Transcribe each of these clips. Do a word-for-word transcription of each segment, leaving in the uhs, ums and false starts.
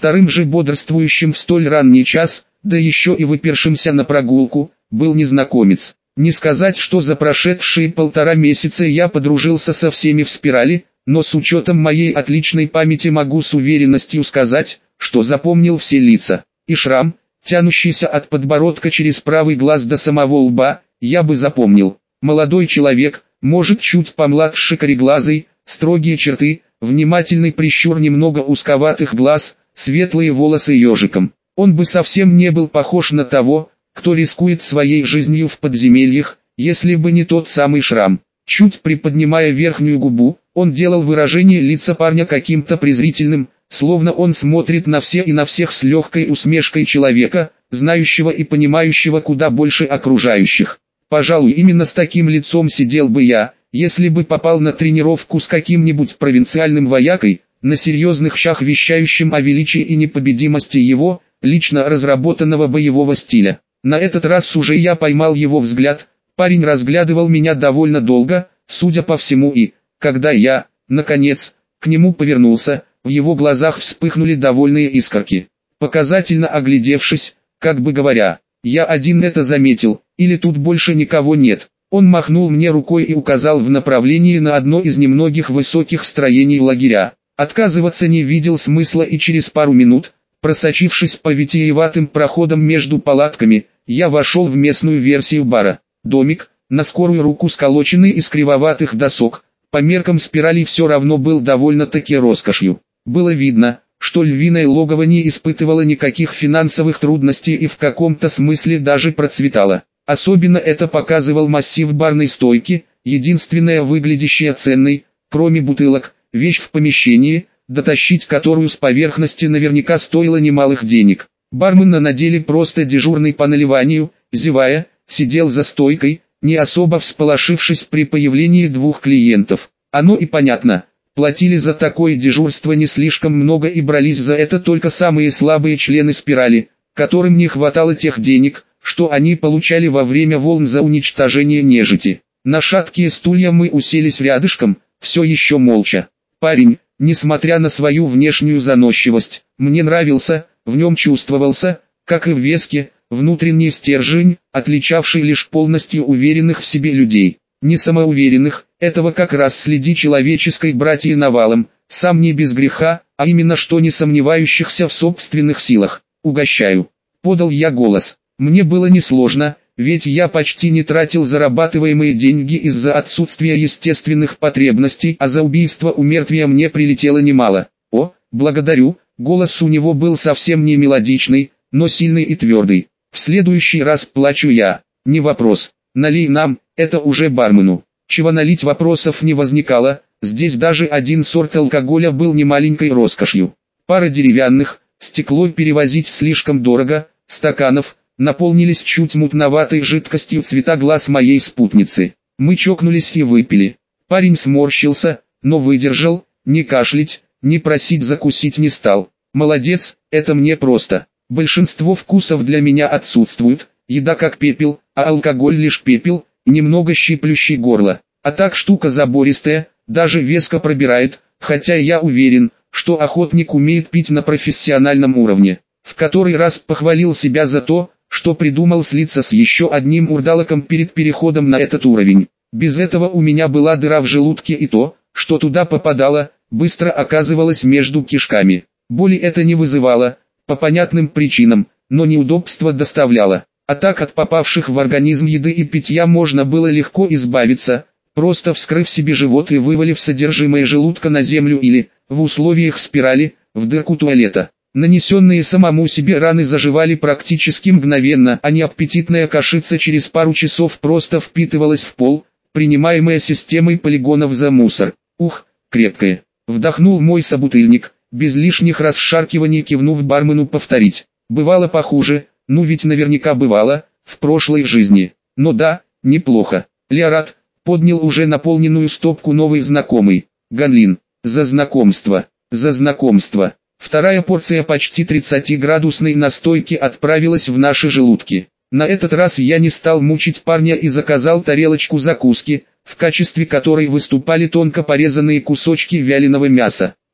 Вторым же бодрствующим в столь ранний час, да еще и выпершимся на прогулку, был незнакомец. Не сказать, что за прошедшие полтора месяца я подружился со всеми в спирали, но с учетом моей отличной памяти могу с уверенностью сказать, что запомнил все лица. И шрам, тянущийся от подбородка через правый глаз до самого лба, я бы запомнил. Молодой человек, может чуть помладше кореглазый, строгие черты, внимательный прищур немного узковатых глаз, светлые волосы ежиком. Он бы совсем не был похож на того, кто рискует своей жизнью в подземельях, если бы не тот самый шрам. Чуть приподнимая верхнюю губу, он делал выражение лица парня каким-то презрительным, словно он смотрит на все и на всех с легкой усмешкой человека, знающего и понимающего куда больше окружающих. Пожалуй, именно с таким лицом сидел бы я, если бы попал на тренировку с каким-нибудь провинциальным воякой, на серьезных щах вещающим о величии и непобедимости его, лично разработанного боевого стиля. На этот раз уже я поймал его взгляд, парень разглядывал меня довольно долго, судя по всему, и, когда я, наконец, к нему повернулся, в его глазах вспыхнули довольные искорки. Показательно оглядевшись, как бы говоря, я один это заметил, или тут больше никого нет, он махнул мне рукой и указал в направлении на одно из немногих высоких строений лагеря. Отказываться не видел смысла, и через пару минут, просочившись по витиеватым проходам между палатками, я вошел в местную версию бара. Домик, на скорую руку сколоченный из кривоватых досок, по меркам спирали все равно был довольно-таки роскошью. Было видно, что львиное логово не испытывало никаких финансовых трудностей и в каком-то смысле даже процветало. Особенно это показывал массив барной стойки, единственная выглядящая ценной, кроме бутылок, вещь в помещении, дотащить которую с поверхности наверняка стоило немалых денег. Бармен на деле просто дежурный по наливанию, зевая, сидел за стойкой, не особо всполошившись при появлении двух клиентов. Оно и понятно, платили за такое дежурство не слишком много и брались за это только самые слабые члены спирали, которым не хватало тех денег, что они получали во время волн за уничтожение нежити. На шаткие стулья мы уселись рядышком, все еще молча. Парень, несмотря на свою внешнюю заносчивость, мне нравился, в нем чувствовался, как и в Веске, внутренний стержень, отличавший лишь полностью уверенных в себе людей. Не самоуверенных, этого как раз среди человеческой братьи навалом, сам не без греха, а именно что не сомневающихся в собственных силах. «Угощаю», — подал я голос. Мне было несложно, ведь я почти не тратил зарабатываемые деньги из-за отсутствия естественных потребностей, а за убийство у мертвия мне прилетело немало. «О, благодарю», голос у него был совсем не мелодичный, но сильный и твердый. «В следующий раз плачу я». «Не вопрос, налей нам», это уже бармену. Чего налить вопросов не возникало, здесь даже один сорт алкоголя был немаленькой роскошью. Пара деревянных, стекло перевозить слишком дорого, стаканов, наполнились чуть мутноватой жидкостью цвета глаз моей спутницы. Мы чокнулись и выпили. Парень сморщился, но выдержал, не кашлять, не просить закусить не стал. Молодец, это мне просто. Большинство вкусов для меня отсутствуют, еда как пепел, а алкоголь лишь пепел, немного щиплющий горло. А так штука забористая, даже Веска пробирает, хотя я уверен, что охотник умеет пить на профессиональном уровне. В который раз похвалил себя за то, что придумал слиться с еще одним урдалаком перед переходом на этот уровень. Без этого у меня была дыра в желудке, и то, что туда попадало, быстро оказывалось между кишками. Боли это не вызывало, по понятным причинам, но неудобства доставляло. А так от попавших в организм еды и питья можно было легко избавиться, просто вскрыв себе живот и вывалив содержимое желудка на землю или, в условиях спирали, в дырку туалета. Нанесенные самому себе раны заживали практически мгновенно, а неаппетитная кашица через пару часов просто впитывалась в пол, принимаемая системой полигонов за мусор. Ух, крепкое. Вдохнул мой собутыльник, без лишних расшаркиваний кивнув бармену повторить. Бывало похуже, ну ведь наверняка бывало, в прошлой жизни. Но да, неплохо. Леорат, поднял уже наполненную стопку новый знакомый. Ганлин, за знакомство, за знакомство. Вторая порция почти тридцатиградусной настойки отправилась в наши желудки. На этот раз я не стал мучить парня и заказал тарелочку закуски, в качестве которой выступали тонко порезанные кусочки вяленого мяса.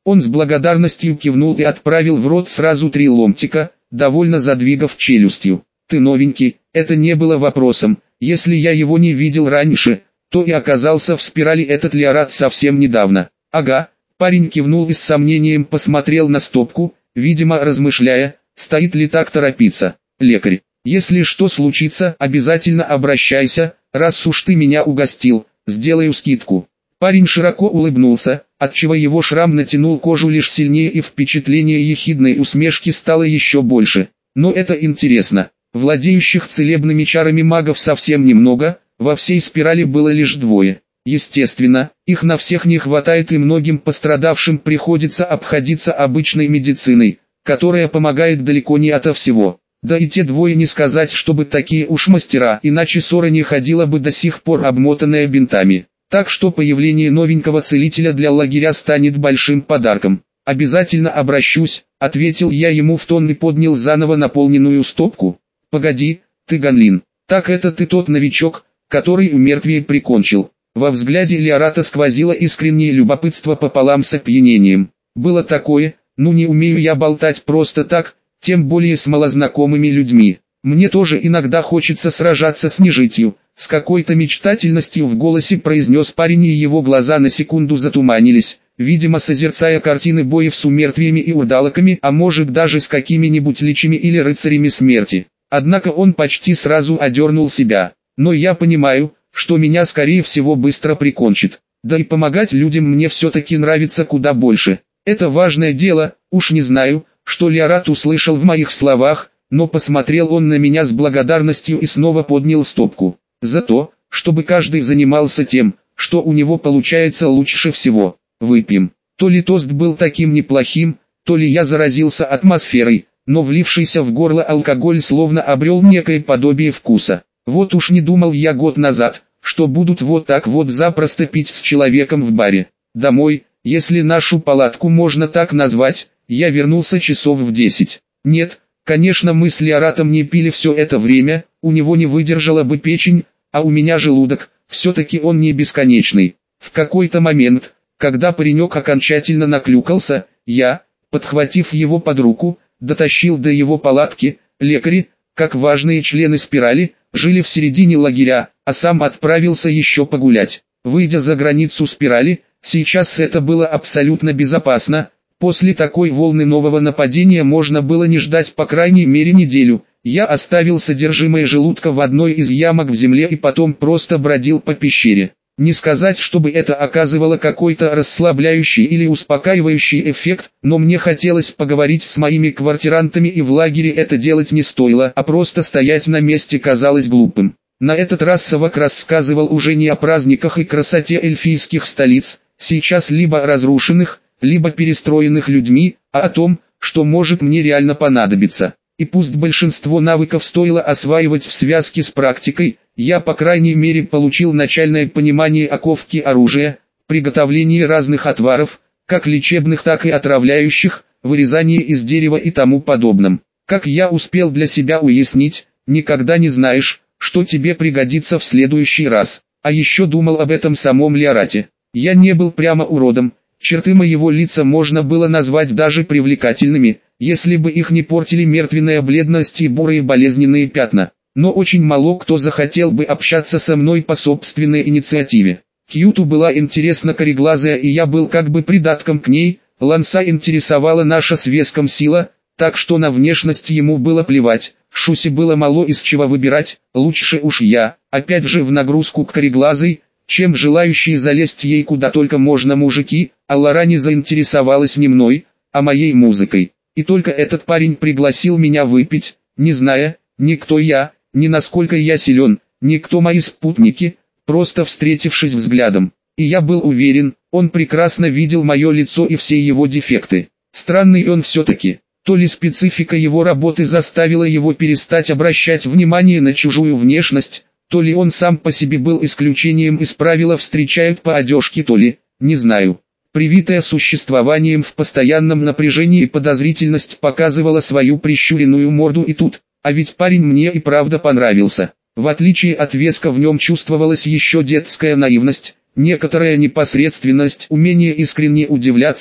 Он с благодарностью кивнул и отправил в рот сразу три ломтика, довольно задвигав челюстью. «Ты новенький», это не было вопросом, если я его не видел раньше, то и оказался в спирали этот Леорат совсем недавно. «Ага», парень кивнул и с сомнением посмотрел на стопку, видимо размышляя, стоит ли так торопиться. «Лекарь, если что случится, обязательно обращайся, раз уж ты меня угостил, сделаю скидку». Парень широко улыбнулся, отчего его шрам натянул кожу лишь сильнее и впечатление ехидной усмешки стало еще больше. Но это интересно. Владеющих целебными чарами магов совсем немного, во всей спирали было лишь двое. Естественно, их на всех не хватает и многим пострадавшим приходится обходиться обычной медициной, которая помогает далеко не ото всего. Да и те двое не сказать, чтобы такие уж мастера, иначе ссора не ходила бы до сих пор обмотанная бинтами. Так что появление новенького целителя для лагеря станет большим подарком. «Обязательно обращусь», — ответил я ему в тон и поднял заново наполненную стопку. «Погоди, ты Ганлин, так это ты тот новичок, который у мертвия прикончил». Во взгляде Леората сквозило искреннее любопытство пополам с опьянением. Было такое, ну не умею я болтать просто так, тем более с малознакомыми людьми. Мне тоже иногда хочется сражаться с нежитью. С какой-то мечтательностью в голосе произнес парень, и его глаза на секунду затуманились, видимо созерцая картины боев с умертвиями и урдалаками, а может даже с какими-нибудь личами или рыцарями смерти. Однако он почти сразу одернул себя. Но я понимаю, что меня скорее всего быстро прикончит. Да и помогать людям мне все-таки нравится куда больше. Это важное дело, уж не знаю, что Леорат услышал в моих словах, но посмотрел он на меня с благодарностью и снова поднял стопку. За то, чтобы каждый занимался тем, что у него получается лучше всего. Выпьем. То ли тост был таким неплохим, то ли я заразился атмосферой, но влившийся в горло алкоголь словно обрел некое подобие вкуса. Вот уж не думал я год назад, что будут вот так вот запросто пить с человеком в баре. Домой, если нашу палатку можно так назвать, я вернулся часов в десять. Нет, конечно мы с Леоратом не пили все это время, у него не выдержала бы печень, а у меня желудок, все-таки он не бесконечный. В какой-то момент, когда паренек окончательно наклюкался, я, подхватив его под руку, дотащил до его палатки. Лекари, как важные члены спирали, жили в середине лагеря, а сам отправился еще погулять. Выйдя за границу спирали, сейчас это было абсолютно безопасно. После такой волны нового нападения можно было не ждать по крайней мере неделю. Я оставил содержимое желудка в одной из ямок в земле и потом просто бродил по пещере. Не сказать, чтобы это оказывало какой-то расслабляющий или успокаивающий эффект, но мне хотелось поговорить с моими квартирантами, и в лагере это делать не стоило, а просто стоять на месте казалось глупым. На этот раз Савак рассказывал уже не о праздниках и красоте эльфийских столиц, сейчас либо разрушенных, либо перестроенных людьми, а о том, что может мне реально понадобиться. И пусть большинство навыков стоило осваивать в связке с практикой, я по крайней мере получил начальное понимание о ковке оружия, приготовлении разных отваров, как лечебных так и отравляющих, вырезании из дерева и тому подобном. Как я успел для себя уяснить, никогда не знаешь, что тебе пригодится в следующий раз. А еще думал об этом самом Леорате. Я не был прямо уродом, черты моего лица можно было назвать даже привлекательными, если бы их не портили мертвенная бледность и бурые болезненные пятна. Но очень мало кто захотел бы общаться со мной по собственной инициативе. Кьюту была интересна кореглазая, и я был как бы придатком к ней. Ланса интересовала наша с Веском сила, так что на внешность ему было плевать. Шуси было мало из чего выбирать, лучше уж я, опять же в нагрузку к кореглазой, чем желающие залезть ей куда только можно мужики, а Лара не заинтересовалась не мной, а моей музыкой. И только этот парень пригласил меня выпить, не зная, ни кто я, ни насколько я силен, ни кто мои спутники, просто встретившись взглядом. И я был уверен, он прекрасно видел мое лицо и все его дефекты. Странный он все-таки. То ли специфика его работы заставила его перестать обращать внимание на чужую внешность, то ли он сам по себе был исключением из правила встречают по одежке, то ли, не знаю. Привитая существованием в постоянном напряжении подозрительность показывала свою прищуренную морду и тут, а ведь парень мне и правда понравился. В отличие от Веска в нем чувствовалась еще детская наивность, некоторая непосредственность, умение искренне удивляться.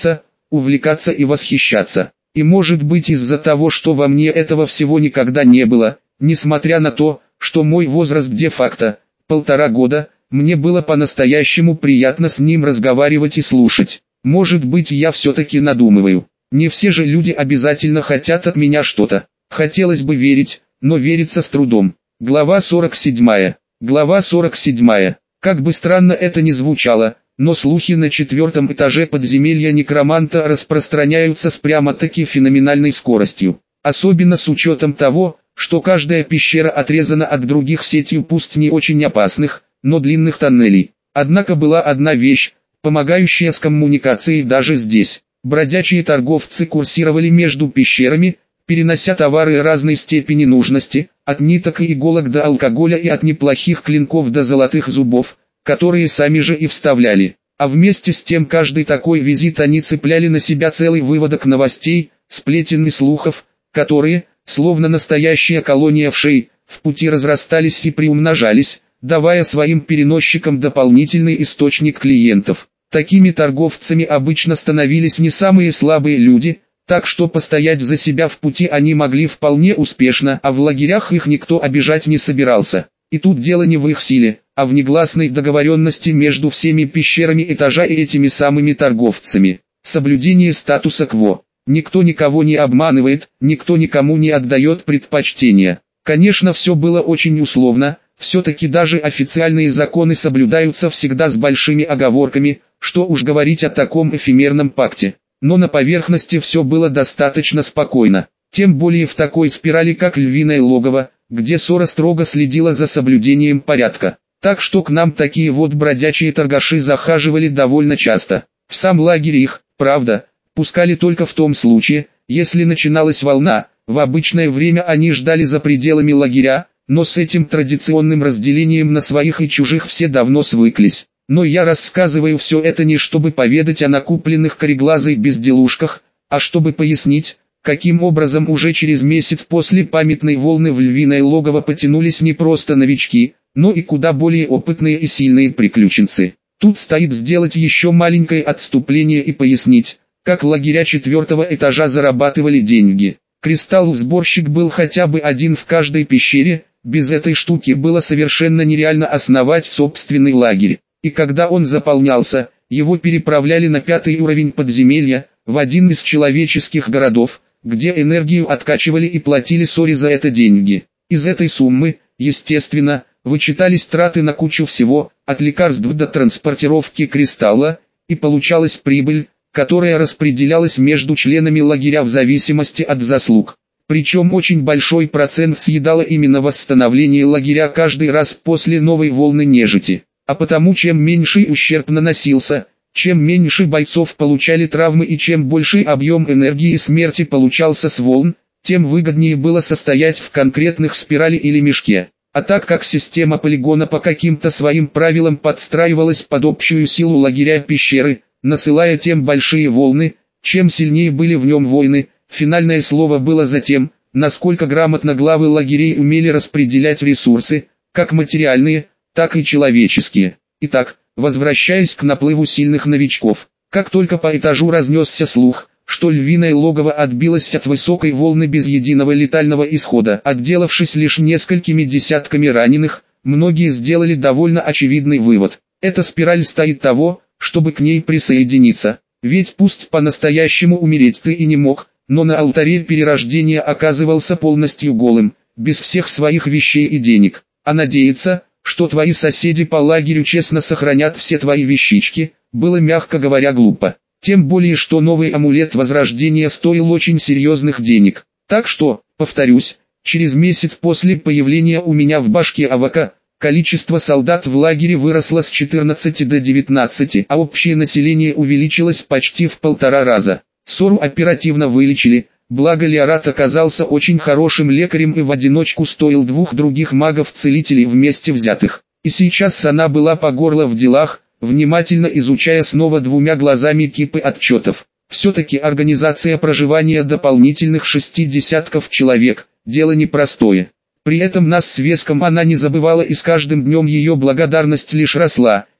увлекаться и восхищаться. И может быть из-за того, что во мне этого всего никогда не было, несмотря на то, что мой возраст де-факто полтора года, мне было по-настоящему приятно с ним разговаривать и слушать. Может быть, я все-таки надумываю. Не все же люди обязательно хотят от меня что-то. Хотелось бы верить, но верится с трудом. Глава сорок седьмая. Глава сорок седьмая. Как бы странно это ни звучало, но слухи на четвертом этаже подземелья некроманта распространяются с прямо-таки феноменальной скоростью. Особенно с учетом того, что каждая пещера отрезана от других сетью пусть не очень опасных, но длинных тоннелей. Однако была одна вещь, помогающая с коммуникацией даже здесь. Бродячие торговцы курсировали между пещерами, перенося товары разной степени нужности, от ниток и иголок до алкоголя и от неплохих клинков до золотых зубов, которые сами же и вставляли. А вместе с тем каждый такой визит они цепляли на себя целый выводок новостей, сплетен и слухов, которые, словно настоящая колония вшей, в пути разрастались и приумножались, давая своим переносчикам дополнительный источник клиентов. Такими торговцами обычно становились не самые слабые люди, так что постоять за себя в пути они могли вполне успешно, а в лагерях их никто обижать не собирался. И тут дело не в их силе, а в негласной договоренности между всеми пещерами этажа и этими самыми торговцами. Соблюдение статуса кво. Никто никого не обманывает, никто никому не отдает предпочтения. Конечно, все было очень условно, все-таки даже официальные законы соблюдаются всегда с большими оговорками, что уж говорить о таком эфемерном пакте. Но на поверхности все было достаточно спокойно. Тем более в такой спирали, как Львиное логово, где Сора строго следила за соблюдением порядка. Так что к нам такие вот бродячие торгаши захаживали довольно часто. В сам лагерь их, правда, пускали только в том случае, если начиналась волна. В обычное время они ждали за пределами лагеря, но с этим традиционным разделением на своих и чужих все давно свыклись. Но я рассказываю все это не чтобы поведать о накупленных кореглазой безделушках, а чтобы пояснить, каким образом уже через месяц после памятной волны в Львиное логово потянулись не просто новички, но и куда более опытные и сильные приключенцы. Тут стоит сделать еще маленькое отступление и пояснить, как лагеря четвертого этажа зарабатывали деньги. Кристалл-сборщик был хотя бы один в каждой пещере, без этой штуки было совершенно нереально основать собственный лагерь. И когда он заполнялся, его переправляли на пятый уровень подземелья, в один из человеческих городов, где энергию откачивали и платили Соре за это деньги. Из этой суммы, естественно, вычитались траты на кучу всего, от лекарств до транспортировки кристалла, и получалась прибыль, которая распределялась между членами лагеря в зависимости от заслуг. Причем очень большой процент съедало именно восстановление лагеря каждый раз после новой волны нежити. А потому чем меньший ущерб наносился, чем меньше бойцов получали травмы и чем больший объем энергии и смерти получался с волн, тем выгоднее было состоять в конкретных спирали или мешке. А так как система полигона по каким-то своим правилам подстраивалась под общую силу лагеря пещеры, насылая тем большие волны, чем сильнее были в нем воины, финальное слово было за тем, насколько грамотно главы лагерей умели распределять ресурсы, как материальные, так и человеческие. Итак, возвращаясь к наплыву сильных новичков, как только по этажу разнесся слух, что Львиное логово отбилось от высокой волны без единого летального исхода, отделавшись лишь несколькими десятками раненых, многие сделали довольно очевидный вывод. Эта спираль стоит того, чтобы к ней присоединиться. Ведь пусть по-настоящему умереть ты и не мог, но на алтаре перерождения оказывался полностью голым, без всех своих вещей и денег. А надеяться, что твои соседи по лагерю честно сохранят все твои вещички, было, мягко говоря, глупо. Тем более, что новый амулет возрождения стоил очень серьезных денег. Так что, повторюсь, через месяц после появления у меня в башке АВК, количество солдат в лагере выросло с четырнадцати до девятнадцати, а общее население увеличилось почти в полтора раза. Сору оперативно вылечили, благо Леорат оказался очень хорошим лекарем и в одиночку стоил двух других магов-целителей вместе взятых. И сейчас она была по горло в делах, внимательно изучая снова двумя глазами кипы отчетов. Все-таки организация проживания дополнительных шести десятков человек – дело непростое. При этом нас с Веском она не забывала, и с каждым днем ее благодарность лишь росла,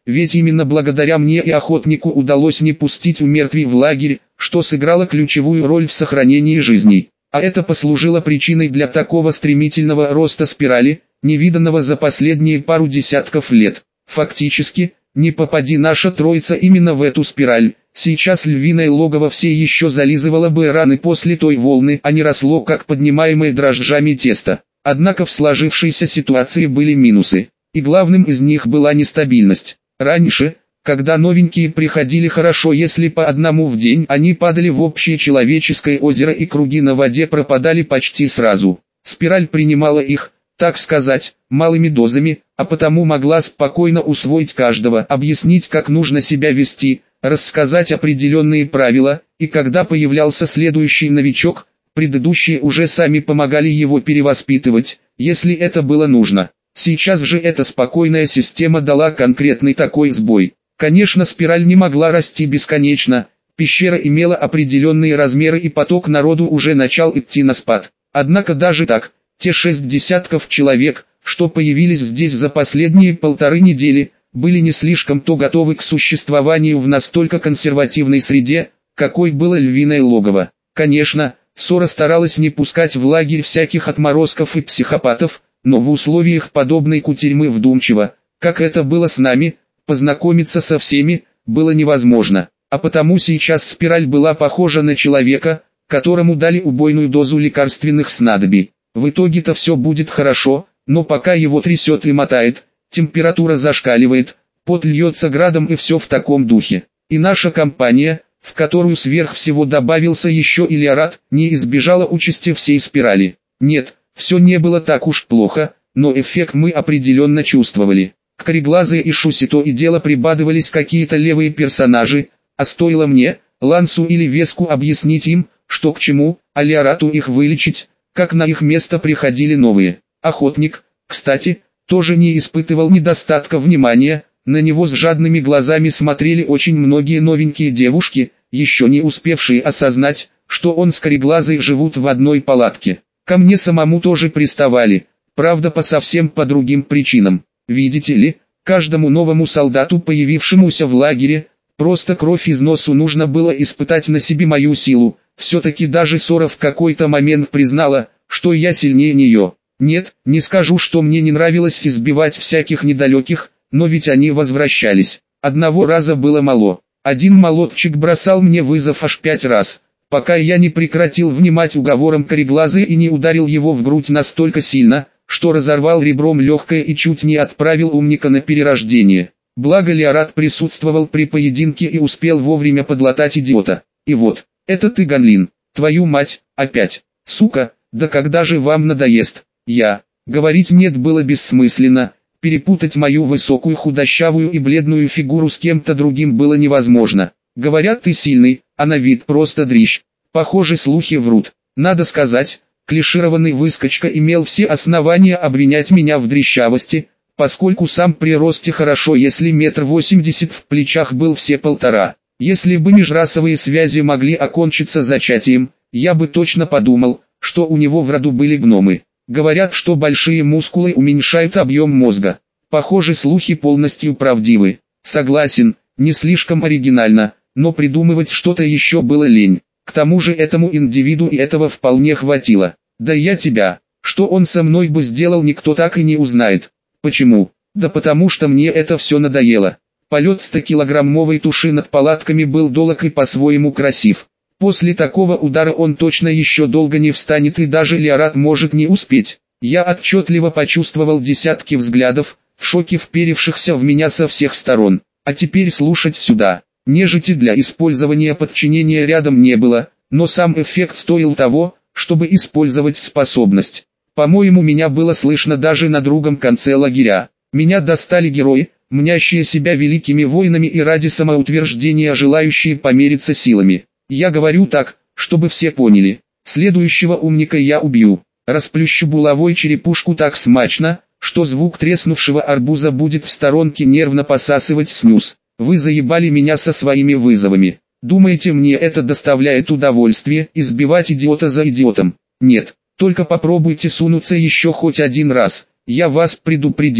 ведь именно благодаря мне и охотнику удалось не пустить у мертвей в лагерь, что сыграло ключевую роль в сохранении жизней. А это послужило причиной для такого стремительного роста спирали, невиданного за последние пару десятков лет. Фактически, не попади наша троица именно в эту спираль, сейчас львиное логово все еще зализывало бы раны после той волны, а не росло как поднимаемое дрожжами тесто. Однако в сложившейся ситуации были минусы, и главным из них была нестабильность. Раньше, когда новенькие приходили хорошо, если по одному в день, они падали в общее человеческое озеро и круги на воде пропадали почти сразу. Спираль принимала их, так сказать, малыми дозами, а потому могла спокойно усвоить каждого, объяснить, как нужно себя вести, рассказать определенные правила, и когда появлялся следующий новичок, предыдущие уже сами помогали его перевоспитывать, если это было нужно. Сейчас же эта спокойная система дала конкретный такой сбой. Конечно, спираль не могла расти бесконечно, пещера имела определенные размеры и поток народу уже начал идти на спад. Однако даже так, те шесть десятков человек, что появились здесь за последние полторы недели, были не слишком-то готовы к существованию в настолько консервативной среде, какой было львиное логово. Конечно, Сора старалась не пускать в лагерь всяких отморозков и психопатов, но в условиях подобной кутерьмы вдумчиво, как это было с нами, познакомиться со всеми, было невозможно. А потому сейчас спираль была похожа на человека, которому дали убойную дозу лекарственных снадобий. В итоге-то все будет хорошо, но пока его трясет и мотает, температура зашкаливает, пот льется градом и все в таком духе. И наша компания, в которую сверх всего добавился еще и Леорат, не избежала участи всей спирали. Нет, все не было так уж плохо, но эффект мы определенно чувствовали. К Кореглазые и Шуси то и дело прибадывались какие-то левые персонажи, а стоило мне, Лансу или Веску объяснить им, что к чему, а Леорату их вылечить, как на их место приходили новые. Охотник, кстати, тоже не испытывал недостатка внимания, на него с жадными глазами смотрели очень многие новенькие девушки, еще не успевшие осознать, что он с Кореглазой живут в одной палатке. Ко мне самому тоже приставали, правда по совсем по другим причинам. Видите ли, каждому новому солдату, появившемуся в лагере, просто кровь из носу нужно было испытать на себе мою силу. Все-таки даже Сора в какой-то момент признала, что я сильнее нее. Нет, не скажу, что мне не нравилось избивать всяких недалеких, но ведь они возвращались. Одного раза было мало. Один молодчик бросал мне вызов аж пять раз, пока я не прекратил внимать уговорам Кореглазы и не ударил его в грудь настолько сильно, что разорвал ребром легкое и чуть не отправил умника на перерождение. Благо Леорат присутствовал при поединке и успел вовремя подлатать идиота. И вот, это ты, Ганлин, твою мать, опять, сука, да когда же вам надоест? Я, говорить нет было бессмысленно, перепутать мою высокую худощавую и бледную фигуру с кем-то другим было невозможно. Говорят, ты сильный, а на вид просто дрищ. Похоже, слухи врут. Надо сказать, клишированный выскочка имел все основания обвинять меня в дрищавости, поскольку сам при росте хорошо, если метр восемьдесят, в плечах был все полтора. Если бы межрасовые связи могли окончиться зачатием, я бы точно подумал, что у него в роду были гномы. Говорят, что большие мускулы уменьшают объем мозга. Похоже, слухи полностью правдивы. Согласен, не слишком оригинально, но придумывать что-то еще было лень. К тому же этому индивиду и этого вполне хватило. Да я тебя, что он со мной бы сделал, никто так и не узнает. Почему? Да потому что мне это все надоело. Полет стокилограммовой туши над палатками был долг и по-своему красив. После такого удара он точно еще долго не встанет, и даже Леорат может не успеть. Я отчетливо почувствовал десятки взглядов, в шоке вперевшихся в меня со всех сторон. А теперь слушать сюда. Нежити для использования подчинения рядом не было, но сам эффект стоил того, чтобы использовать способность. По-моему, меня было слышно даже на другом конце лагеря. Меня достали герои, мнящие себя великими воинами и ради самоутверждения желающие помериться силами. Я говорю так, чтобы все поняли. Следующего умника я убью. Расплющу булавой черепушку так смачно, что звук треснувшего арбуза будет в сторонке нервно посасывать снюс. Вы заебали меня со своими вызовами. Думаете, мне это доставляет удовольствие, избивать идиота за идиотом? Нет, только попробуйте сунуться еще хоть один раз. Я вас предупредил.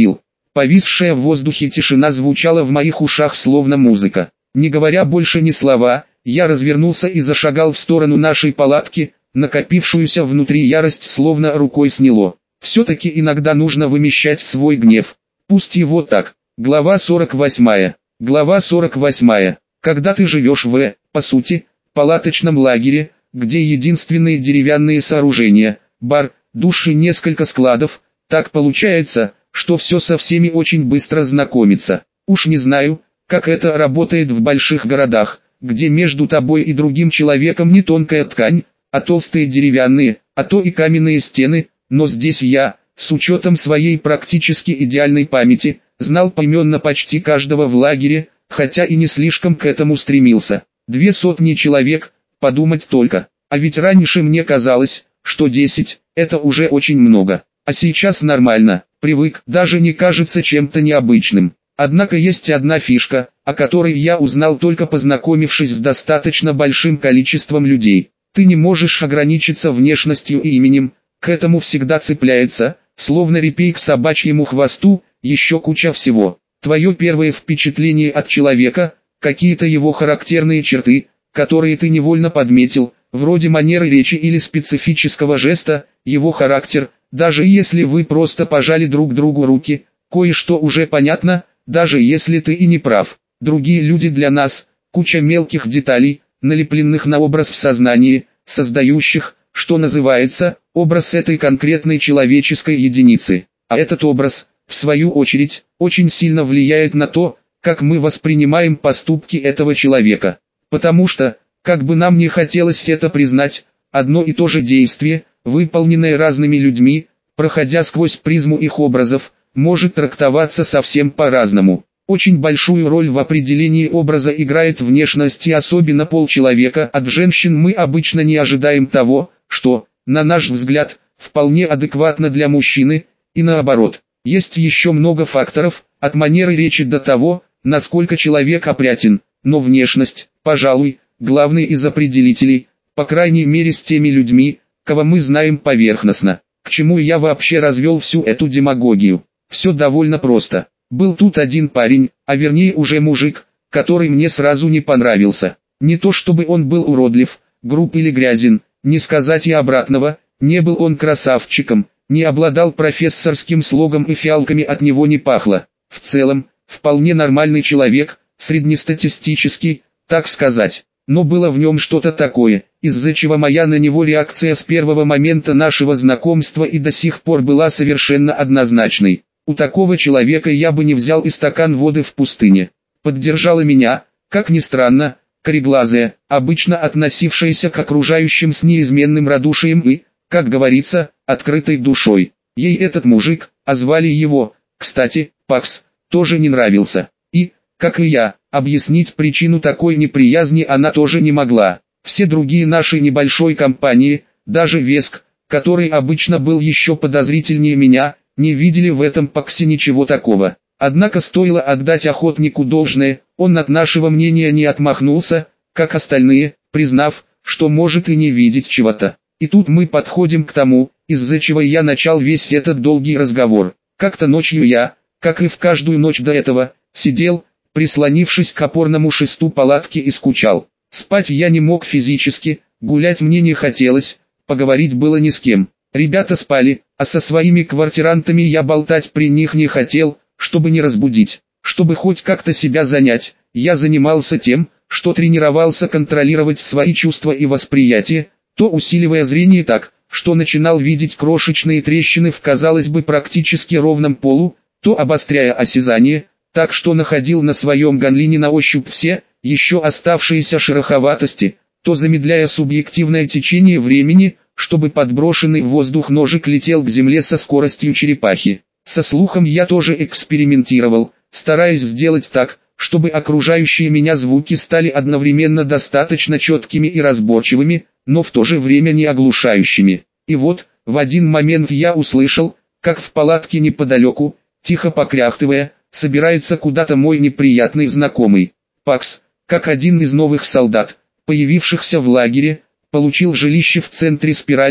Повисшая в воздухе тишина звучала в моих ушах словно музыка. Не говоря больше ни слова, я развернулся и зашагал в сторону нашей палатки, накопившуюся внутри ярость словно рукой сняло. Все-таки иногда нужно вымещать свой гнев. Пусть его так. Глава сорок восьмая. Глава сорок восьмая. Когда ты живешь в, по сути, палаточном лагере, где единственные деревянные сооружения, бар, душ и несколько складов, так получается, что все со всеми очень быстро знакомится. Уж не знаю, как это работает в больших городах, где между тобой и другим человеком не тонкая ткань, а толстые деревянные, а то и каменные стены, но здесь я, с учетом своей практически идеальной памяти, знал поименно почти каждого в лагере, хотя и не слишком к этому стремился. Две сотни человек, подумать только, а ведь раньше мне казалось, что десять – это уже очень много, а сейчас нормально, привык, даже не кажется чем-то необычным. Однако есть одна фишка, о которой я узнал только познакомившись с достаточно большим количеством людей. Ты не можешь ограничиться внешностью и именем, к этому всегда цепляется, словно репей к собачьему хвосту, еще куча всего. Твое первое впечатление от человека, какие-то его характерные черты, которые ты невольно подметил, вроде манеры речи или специфического жеста, его характер, даже если вы просто пожали друг другу руки, кое-что уже понятно, даже если ты и не прав. Другие люди для нас, куча мелких деталей, налепленных на образ в сознании, создающих, что называется, образ этой конкретной человеческой единицы. А этот образ, в свою очередь, очень сильно влияет на то, как мы воспринимаем поступки этого человека. Потому что, как бы нам не хотелось это признать, одно и то же действие, выполненное разными людьми, проходя сквозь призму их образов, может трактоваться совсем по-разному. Очень большую роль в определении образа играет внешность и особенно пол человека. От женщин мы обычно не ожидаем того, что, на наш взгляд, вполне адекватно для мужчины, и наоборот. Есть еще много факторов, от манеры речи до того, насколько человек опрятен, но внешность, пожалуй, главный из определителей, по крайней мере с теми людьми, кого мы знаем поверхностно. К чему я вообще развел всю эту демагогию? Все довольно просто. Был тут один парень, а вернее уже мужик, который мне сразу не понравился. Не то чтобы он был уродлив, груб или грязен, не сказать и обратного, не был он красавчиком, не обладал профессорским слогом и фиалками от него не пахло. В целом, вполне нормальный человек, среднестатистический, так сказать. Но было в нем что-то такое, из-за чего моя на него реакция с первого момента нашего знакомства и до сих пор была совершенно однозначной. У такого человека я бы не взял и стакан воды в пустыне. Поддержала меня, как ни странно, кореглазая, обычно относившаяся к окружающим с неизменным радушием и, как говорится, открытой душой. Ей этот мужик, а звали его, кстати, Пакс, тоже не нравился. И, как и я, объяснить причину такой неприязни она тоже не могла. Все другие нашей небольшой компании, даже Веск, который обычно был еще подозрительнее меня, не видели в этом Паксе ничего такого. Однако стоило отдать охотнику должное, он от нашего мнения не отмахнулся, как остальные, признав, что может и не видеть чего-то. И тут мы подходим к тому, из-за чего я начал весь этот долгий разговор. Как-то ночью я, как и в каждую ночь до этого, сидел, прислонившись к опорному шесту палатки и скучал. Спать я не мог физически, гулять мне не хотелось, поговорить было ни с кем. Ребята спали, а со своими квартирантами я болтать при них не хотел, чтобы не разбудить. Чтобы хоть как-то себя занять, я занимался тем, что тренировался контролировать свои чувства и восприятие, то усиливая зрение так, что начинал видеть крошечные трещины в, казалось бы, практически ровном полу, то обостряя осязание, так что находил на своем ганлине на ощупь все, еще оставшиеся шероховатости, то замедляя субъективное течение времени, чтобы подброшенный в воздух ножик летел к земле со скоростью черепахи. Со слухом я тоже экспериментировал, стараясь сделать так, чтобы окружающие меня звуки стали одновременно достаточно четкими и разборчивыми, но в то же время не оглушающими. И вот, в один момент я услышал, как в палатке неподалеку, тихо покряхтывая, собирается куда-то мой неприятный знакомый. Пакс, как один из новых солдат, появившихся в лагере, получил жилище в центре спирали,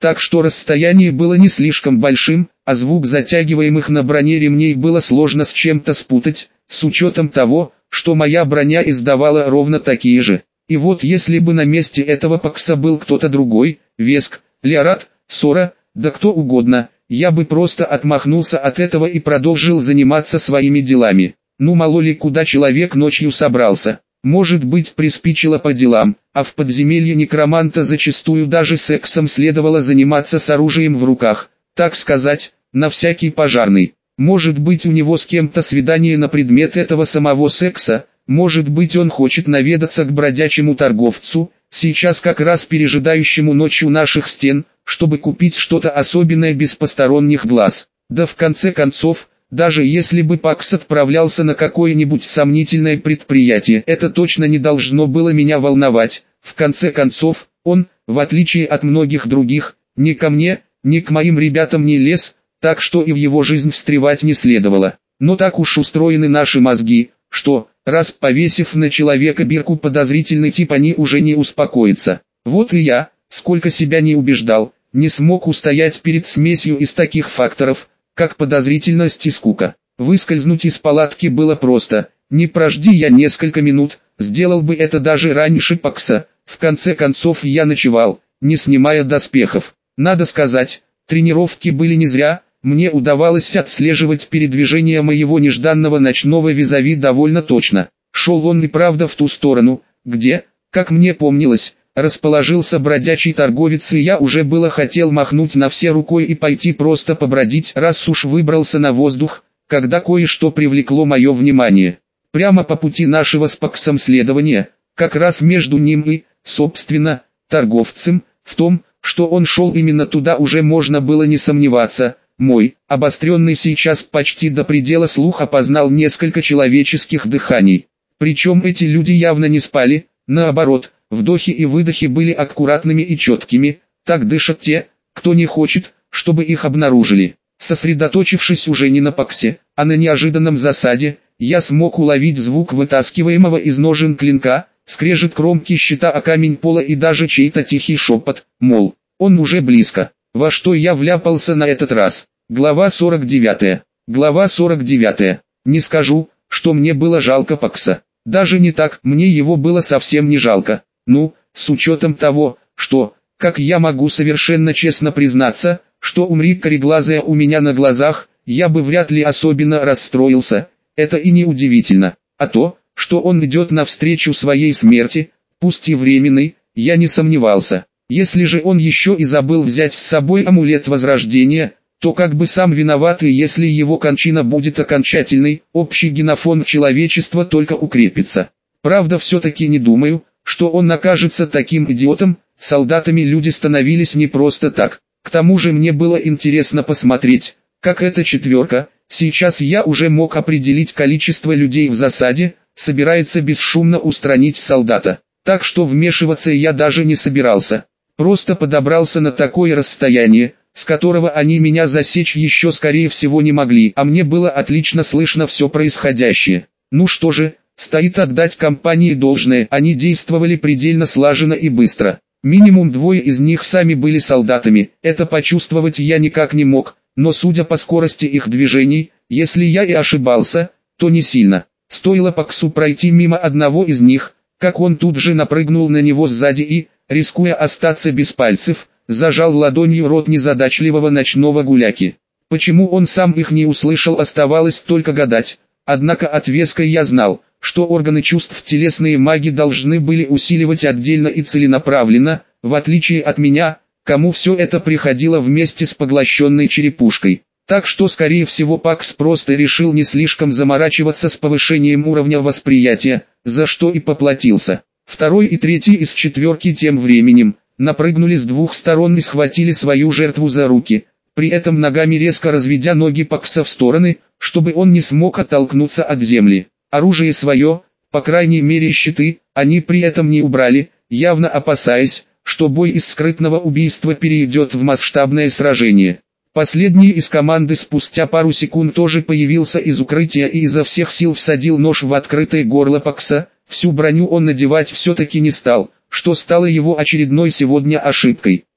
так что расстояние было не слишком большим, а звук затягиваемых на броне ремней было сложно с чем-то спутать, с учетом того, что моя броня издавала ровно такие же. И вот если бы на месте этого Пакса был кто-то другой, Веск, Леорат, Сора, да кто угодно, я бы просто отмахнулся от этого и продолжил заниматься своими делами. Ну мало ли куда человек ночью собрался. Может быть приспичило по делам, а в подземелье некроманта зачастую даже сексом следовало заниматься с оружием в руках, так сказать, на всякий пожарный. Может быть у него с кем-то свидание на предмет этого самого секса, может быть он хочет наведаться к бродячему торговцу, сейчас как раз пережидающему ночью наших стен, чтобы купить что-то особенное без посторонних глаз. Да в конце концов, даже если бы Пакс отправлялся на какое-нибудь сомнительное предприятие, это точно не должно было меня волновать. В конце концов, он, в отличие от многих других, ни ко мне, ни к моим ребятам не лез, так что и в его жизнь встревать не следовало. Но так уж устроены наши мозги, что, раз повесив на человека бирку подозрительный тип, они уже не успокоятся. Вот и я, сколько себя не убеждал, не смог устоять перед смесью из таких факторов, как подозрительность и скука. Выскользнуть из палатки было просто, не прожди я несколько минут, сделал бы это даже раньше Пакса. В конце концов я ночевал, не снимая доспехов. Надо сказать, тренировки были не зря, мне удавалось отслеживать передвижение моего нежданного ночного визави довольно точно. Шел он и правда в ту сторону, где, как мне помнилось, расположился бродячий торговец, и я уже было хотел махнуть на все рукой и пойти просто побродить, раз уж выбрался на воздух, когда кое-что привлекло мое внимание. Прямо по пути нашего с Паксом следования, как раз между ним и, собственно, торговцем, в том, что он шел именно туда, уже можно было не сомневаться. Мой, обостренный сейчас почти до предела слух опознал несколько человеческих дыханий. Причем эти люди явно не спали, наоборот, вдохи и выдохи были аккуратными и четкими, так дышат те, кто не хочет, чтобы их обнаружили. Сосредоточившись уже не на Паксе, а на неожиданном засаде, я смог уловить звук вытаскиваемого из ножен клинка, скрежет кромки щита о камень пола и даже чей-то тихий шепот, мол, он уже близко. Во что я вляпался на этот раз? Глава сорок девятая. Глава сорок девятая. Не скажу, что мне было жалко Пакса. Даже не так, мне его было совсем не жалко. Ну, с учетом того, что, как я могу совершенно честно признаться, что умри кореглазая у меня на глазах, я бы вряд ли особенно расстроился, это и не удивительно. А то, что он идет навстречу своей смерти, пусть и временной, я не сомневался. Если же он еще и забыл взять с собой амулет возрождения, то как бы сам виноват, и если его кончина будет окончательной, общий генофонд человечества только укрепится. Правда, все-таки не думаю, что он окажется таким идиотом, солдатами люди становились не просто так. К тому же мне было интересно посмотреть, как эта четверка, сейчас я уже мог определить количество людей в засаде, собирается бесшумно устранить солдата. Так что вмешиваться я даже не собирался. Просто подобрался на такое расстояние, с которого они меня засечь еще скорее всего не могли, а мне было отлично слышно все происходящее. Ну что же, стоит отдать компании должное, они действовали предельно слаженно и быстро. Минимум двое из них сами были солдатами, это почувствовать я никак не мог, но судя по скорости их движений, если я и ошибался, то не сильно. Стоило Паксу пройти мимо одного из них, как он тут же напрыгнул на него сзади и, рискуя остаться без пальцев, зажал ладонью рот незадачливого ночного гуляки. Почему он сам их не услышал, оставалось только гадать, однако от Веска я знал, что органы чувств телесные маги должны были усиливать отдельно и целенаправленно, в отличие от меня, кому все это приходило вместе с поглощенной черепушкой. Так что скорее всего Пакс просто решил не слишком заморачиваться с повышением уровня восприятия, за что и поплатился. Второй и третий из четверки тем временем напрыгнули с двух сторон и схватили свою жертву за руки, при этом ногами резко разведя ноги Пакса в стороны, чтобы он не смог оттолкнуться от земли. Оружие свое, по крайней мере щиты, они при этом не убрали, явно опасаясь, что бой из скрытного убийства перейдет в масштабное сражение. Последний из команды спустя пару секунд тоже появился из укрытия и изо всех сил всадил нож в открытое горло Пакса. Всю броню он надевать все-таки не стал, что стало его очередной сегодня ошибкой.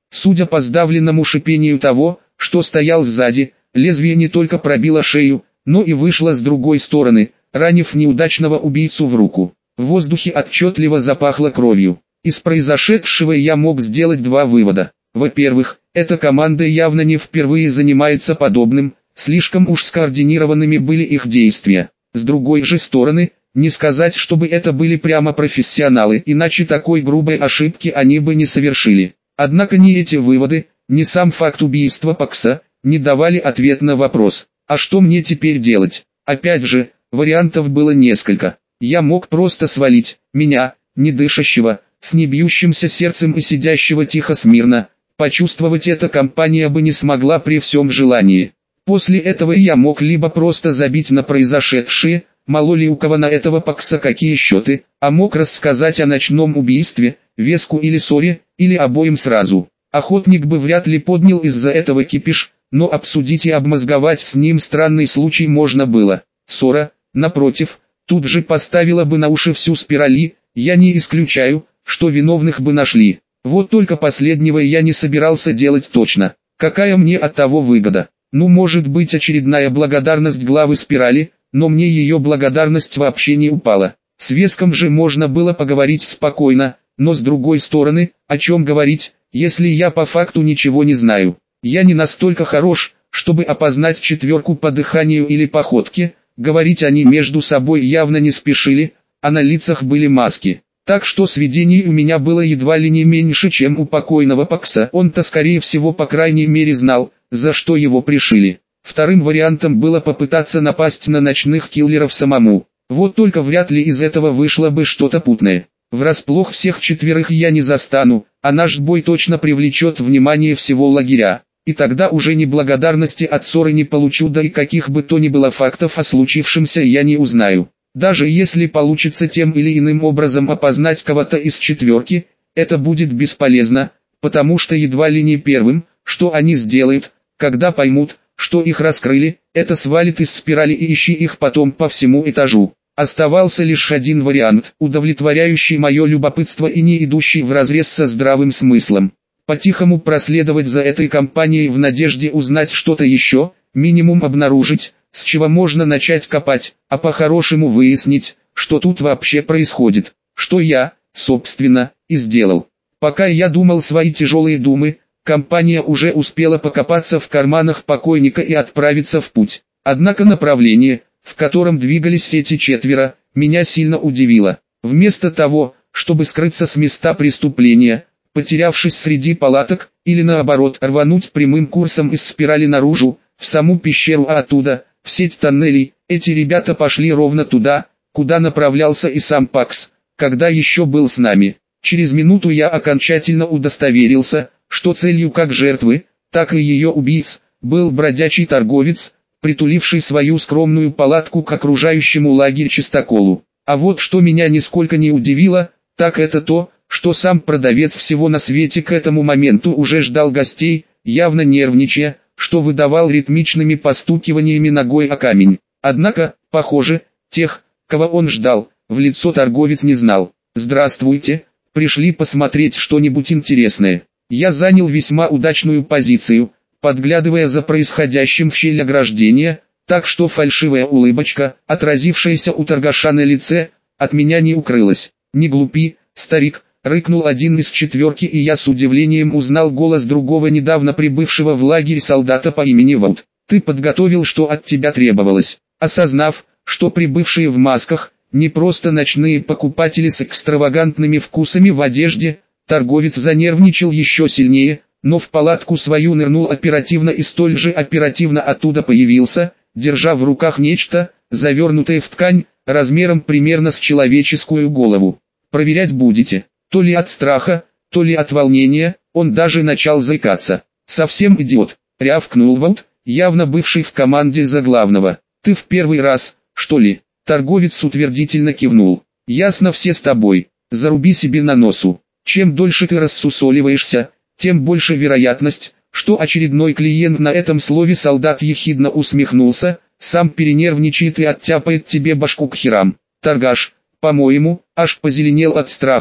Судя по сдавленному шипению того, что стоял сзади, лезвие не только пробило шею, но и вышло с другой стороны, ранив неудачного убийцу в руку. В воздухе отчетливо запахло кровью. Из произошедшего я мог сделать два вывода. Во-первых, эта команда явно не впервые занимается подобным, слишком уж скоординированными были их действия. С другой же стороны, не сказать, чтобы это были прямо профессионалы, иначе такой грубой ошибки они бы не совершили. Однако ни эти выводы, ни сам факт убийства Пакса, не давали ответ на вопрос, а что мне теперь делать? Опять же, вариантов было несколько. Я мог просто свалить, меня, не дышащего, с небьющимся сердцем и сидящего тихо смирно. Почувствовать это компания бы не смогла при всем желании. После этого я мог либо просто забить на произошедшее, мало ли у кого на этого Пакса какие счеты, а мог рассказать о ночном убийстве, Веску или ссоре, или обоим сразу. Охотник бы вряд ли поднял из-за этого кипиш, но обсудить и обмозговать с ним странный случай можно было. Ссора, напротив, тут же поставила бы на уши всю спирали, я не исключаю, что виновных бы нашли. Вот только последнего я не собирался делать точно. Какая мне от того выгода? Ну, может быть, очередная благодарность главы спирали, но мне ее благодарность вообще не упала. С Веском же можно было поговорить спокойно, но с другой стороны, о чем говорить, если я по факту ничего не знаю. Я не настолько хорош, чтобы опознать четверку по дыханию или походке, говорить они между собой явно не спешили, а на лицах были маски. Так что сведений у меня было едва ли не меньше, чем у покойного Пакса. Он-то скорее всего по крайней мере знал, за что его пришили. Вторым вариантом было попытаться напасть на ночных киллеров самому. Вот только вряд ли из этого вышло бы что-то путное. Врасплох всех четверых я не застану, а наш бой точно привлечет внимание всего лагеря. И тогда уже ни благодарности от ссоры не получу, да и каких бы то ни было фактов о случившемся я не узнаю. Даже если получится тем или иным образом опознать кого-то из четверки, это будет бесполезно, потому что едва ли не первым, что они сделают, когда поймут, что их раскрыли, это свалит из спирали и ищи их потом по всему этажу. Оставался лишь один вариант, удовлетворяющий мое любопытство и не идущий вразрез со здравым смыслом. По-тихому проследовать за этой компанией в надежде узнать что-то еще, минимум обнаружить, с чего можно начать копать, а по-хорошему выяснить, что тут вообще происходит, что я, собственно, и сделал. Пока я думал свои тяжелые думы, компания уже успела покопаться в карманах покойника и отправиться в путь. Однако направление, в котором двигались эти четверо, меня сильно удивило. Вместо того, чтобы скрыться с места преступления, потерявшись среди палаток, или наоборот рвануть прямым курсом из спирали наружу, в саму пещеру, а оттуда, в сеть тоннелей, эти ребята пошли ровно туда, куда направлялся и сам Пакс, когда еще был с нами. Через минуту я окончательно удостоверился, что целью как жертвы, так и ее убийц, был бродячий торговец, притуливший свою скромную палатку к окружающему лагерь чистоколу. А вот что меня нисколько не удивило, так это то, что сам продавец всего на свете к этому моменту уже ждал гостей, явно нервничая, что выдавал ритмичными постукиваниями ногой о камень. Однако, похоже, тех, кого он ждал, в лицо торговец не знал. «Здравствуйте, пришли посмотреть что-нибудь интересное». Я занял весьма удачную позицию, подглядывая за происходящим в щель ограждения, так что фальшивая улыбочка, отразившаяся у торгаша на лице, от меня не укрылась. «Не глупи, старик», — рыкнул один из четверки, и я с удивлением узнал голос другого недавно прибывшего в лагерь солдата по имени Ваут. «Ты подготовил, что от тебя требовалось». Осознав, что прибывшие в масках, не просто ночные покупатели с экстравагантными вкусами в одежде, торговец занервничал еще сильнее, но в палатку свою нырнул оперативно и столь же оперативно оттуда появился, держа в руках нечто, завернутое в ткань, размером примерно с человеческую голову. «Проверять будете?» То ли от страха, то ли от волнения, он даже начал заикаться. «Совсем идиот», — рявкнул Ваут, явно бывший в команде за главного. «Ты в первый раз, что ли?» Торговец утвердительно кивнул. «Ясно все с тобой, заруби себе на носу. Чем дольше ты рассусоливаешься, тем больше вероятность, что очередной клиент». На этом слове солдат ехидно усмехнулся, сам перенервничает и оттяпает тебе башку к херам. Торгаш, по-моему, аж позеленел от страха,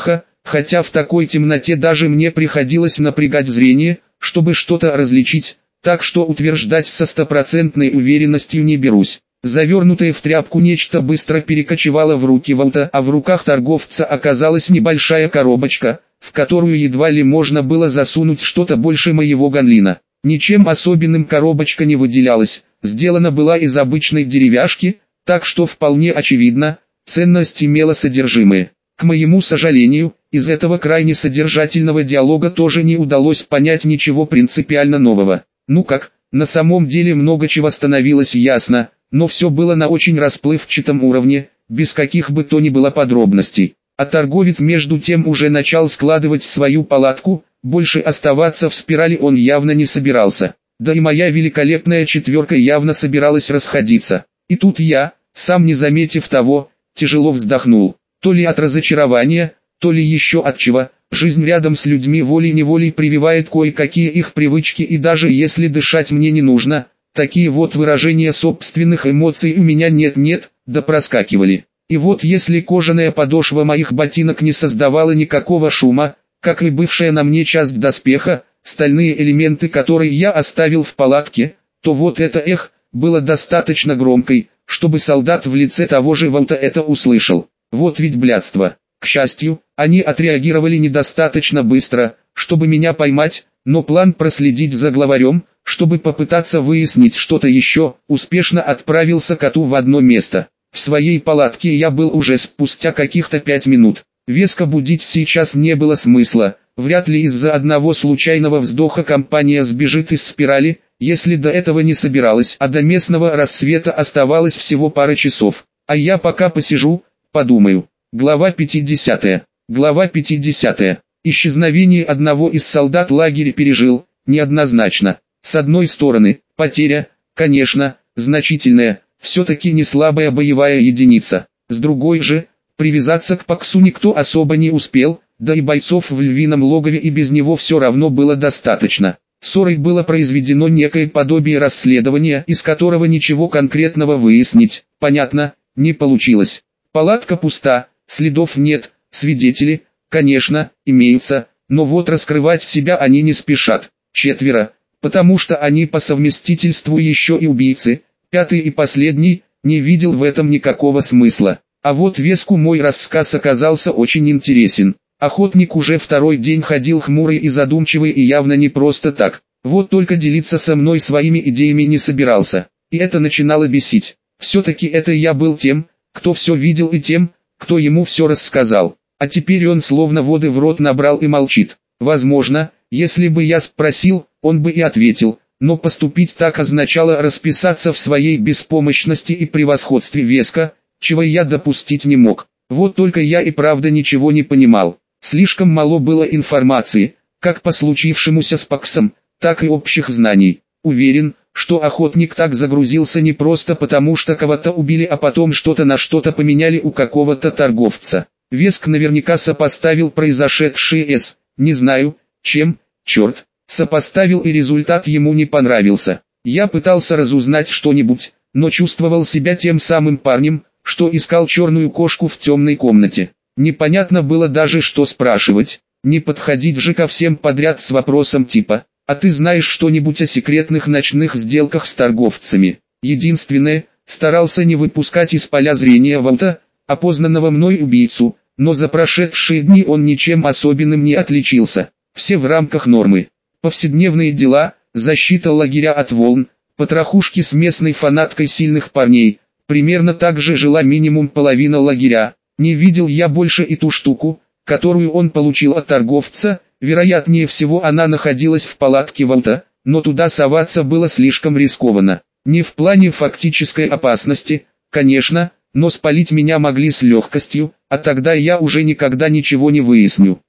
хотя в такой темноте даже мне приходилось напрягать зрение, чтобы что-то различить, так что утверждать со стопроцентной уверенностью не берусь. Завернутое в тряпку нечто быстро перекочевало в руки Волта, а в руках торговца оказалась небольшая коробочка, в которую едва ли можно было засунуть что-то больше моего ганлина. Ничем особенным коробочка не выделялась, сделана была из обычной деревяшки, так что вполне очевидно, ценность имела содержимое. К моему сожалению, из этого крайне содержательного диалога тоже не удалось понять ничего принципиально нового. Ну как, на самом деле много чего становилось ясно, но все было на очень расплывчатом уровне, без каких бы то ни было подробностей. А торговец между тем уже начал складывать свою палатку, больше оставаться в спирали он явно не собирался. Да и моя великолепная четверка явно собиралась расходиться. И тут я, сам не заметив того, тяжело вздохнул. То ли от разочарования, то ли еще от чего. Жизнь рядом с людьми волей-неволей прививает кое-какие их привычки, и даже если дышать мне не нужно, такие вот выражения собственных эмоций у меня нет-нет, да проскакивали. И вот если кожаная подошва моих ботинок не создавала никакого шума, как и бывшая на мне часть доспеха, стальные элементы, которые я оставил в палатке, то вот это эх, было достаточно громкой, чтобы солдат в лице того же Волта это услышал. Вот ведь блядство. К счастью, они отреагировали недостаточно быстро, чтобы меня поймать, но план проследить за главарем, чтобы попытаться выяснить что-то еще, успешно отправился коту в одно место. В своей палатке я был уже спустя каких-то пять минут. Веско будить сейчас не было смысла, вряд ли из-за одного случайного вздоха компания сбежит из спирали, если до этого не собиралась, а до местного рассвета оставалось всего пара часов. А я пока посижу, подумаю. Глава пятидесятая. Глава пятидесятая. Исчезновение одного из солдат лагеря пережил, неоднозначно. С одной стороны, потеря, конечно, значительная, все-таки не слабая боевая единица. С другой же, привязаться к Паксу никто особо не успел, да и бойцов в львином логове и без него все равно было достаточно. Ссорой было произведено некое подобие расследования, из которого ничего конкретного выяснить, понятно, не получилось. Палатка пуста, следов нет, свидетели, конечно, имеются, но вот раскрывать себя они не спешат. Четверо, потому что они по совместительству еще и убийцы. Пятый и последний, не видел в этом никакого смысла. А вот Веску мой рассказ оказался очень интересен. Охотник уже второй день ходил хмурый и задумчивый и явно не просто так. Вот только делиться со мной своими идеями не собирался. И это начинало бесить. Все-таки это я был тем, кто все видел, и тем, кто ему все рассказал. А теперь он словно воды в рот набрал и молчит. Возможно, если бы я спросил, он бы и ответил, но поступить так означало расписаться в своей беспомощности и превосходстве Веска, чего я допустить не мог. Вот только я и правда ничего не понимал. Слишком мало было информации, как по случившемуся с Паксом, так и общих знаний. Уверен, что охотник так загрузился не просто потому, что кого-то убили, а потом что-то на что-то поменяли у какого-то торговца. Веск наверняка сопоставил произошедшее с, не знаю, чем, черт, сопоставил, и результат ему не понравился. Я пытался разузнать что-нибудь, но чувствовал себя тем самым парнем, что искал черную кошку в темной комнате. Непонятно было даже, что спрашивать. Не подходить же ко всем подряд с вопросом типа: «А ты знаешь что-нибудь о секретных ночных сделках с торговцами?» Единственное, старался не выпускать из поля зрения Волта, опознанного мной убийцу, но за прошедшие дни он ничем особенным не отличился. Все в рамках нормы. Повседневные дела, защита лагеря от волн, потрохушки с местной фанаткой сильных парней. Примерно так же жила минимум половина лагеря. Не видел я больше и ту штуку, которую он получил от торговца. Вероятнее всего она находилась в палатке Волта, но туда соваться было слишком рискованно. Не в плане фактической опасности, конечно, но спалить меня могли с легкостью, а тогда я уже никогда ничего не выясню.